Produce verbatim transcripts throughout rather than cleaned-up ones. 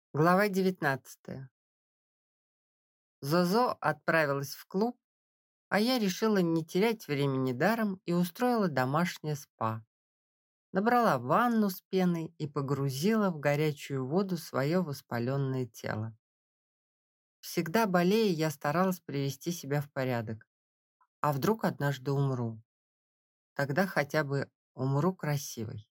Глава девятнадцатая. Зозо отправилась в клуб, а я решила не терять времени даром и устроила домашнее спа. Набрала ванну с пеной и погрузила в горячую воду свое воспаленное тело. Всегда болея, я старалась привести себя в порядок. А вдруг однажды умру? Тогда хотя бы умру красивой.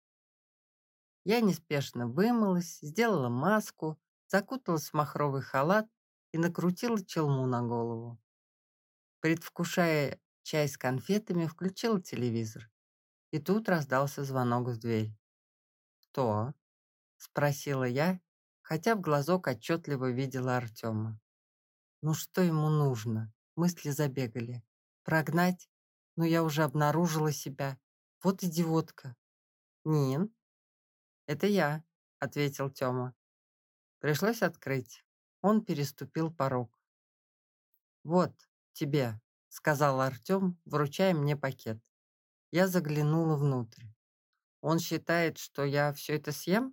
Я неспешно вымылась, сделала маску, закуталась в махровый халат и накрутила челму на голову. Предвкушая чай с конфетами, включила телевизор. И тут раздался звонок в дверь. «Кто?» — спросила я, хотя в глазок отчетливо видела Артема. Ну что ему нужно? Мысли забегали. Прогнать? Но я уже обнаружила себя. Вот идиотка. «Нин, это я», — ответил Тёма. Пришлось открыть. Он переступил порог. «Вот, тебе», — сказал Артем, вручая мне пакет. Я заглянула внутрь. Он считает, что я все это съем?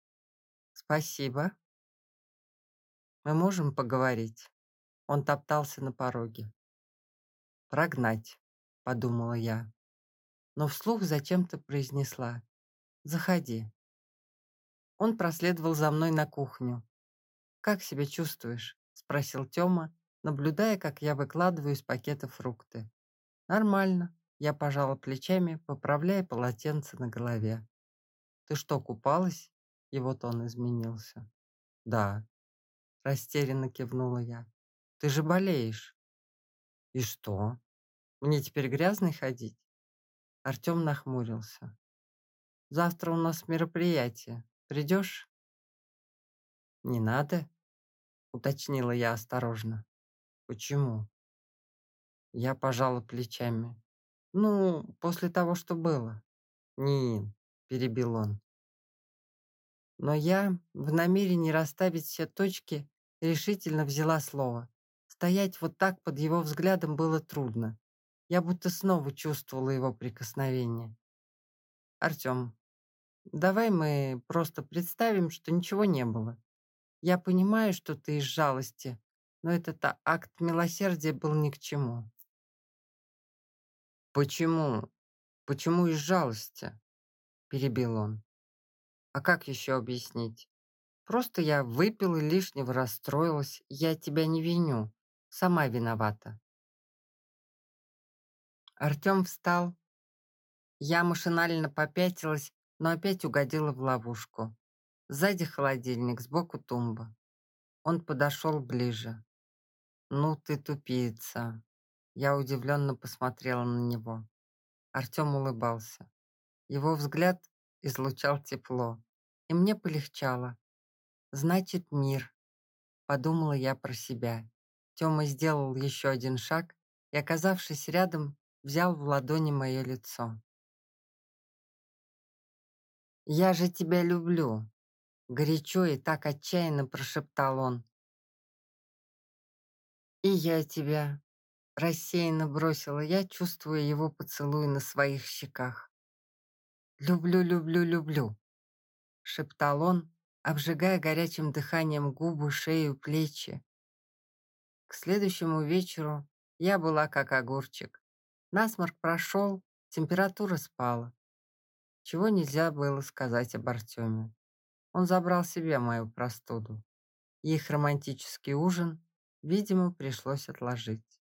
Спасибо. Мы можем поговорить. Он топтался на пороге. Прогнать, подумала я. Но вслух зачем-то произнесла. Заходи. Он проследовал за мной на кухню. Как себя чувствуешь? Спросил Тёма, наблюдая, как я выкладываю из пакета фрукты. Нормально. Я пожала плечами, поправляя полотенце на голове. Ты что, купалась? Его тон изменился. Да, растерянно кивнула я. Ты же болеешь. И что? Мне теперь грязный ходить? Артем нахмурился. Завтра у нас мероприятие. Придешь? Не надо, уточнила я осторожно. Почему? Я пожала плечами. Ну, после того, что было. Не, перебил он. Но я, в намерении расставить все точки, решительно взяла слово. Стоять вот так под его взглядом было трудно. Я будто снова чувствовала его прикосновение. «Артем, давай мы просто представим, что ничего не было. Я понимаю, что ты из жалости, но этот а- акт милосердия был ни к чему». «Почему? Почему из жалости?» – перебил он. «А как еще объяснить? Просто я выпила и лишнего расстроилась. Я тебя не виню. Сама виновата». Артем встал. Я машинально попятилась, но опять угодила в ловушку. Сзади холодильник, сбоку тумба. Он подошел ближе. «Ну ты тупица». Я удивленно посмотрела на него. Артем улыбался. Его взгляд излучал тепло. И мне полегчало. «Значит, мир», — подумала я про себя. Тёма сделал еще один шаг и, оказавшись рядом, взял в ладони мое лицо. «Я же тебя люблю», — горячо и так отчаянно прошептал он. «И я тебя», — рассеянно бросила я, чувствуя его поцелуй на своих щеках. «Люблю, люблю, люблю», — шептал он, обжигая горячим дыханием губы, шею, плечи. К следующему вечеру я была как огурчик. Насморк прошел, температура спала. Чего нельзя было сказать об Артеме. Он забрал себе мою простуду. Их романтический ужин, видимо, пришлось отложить.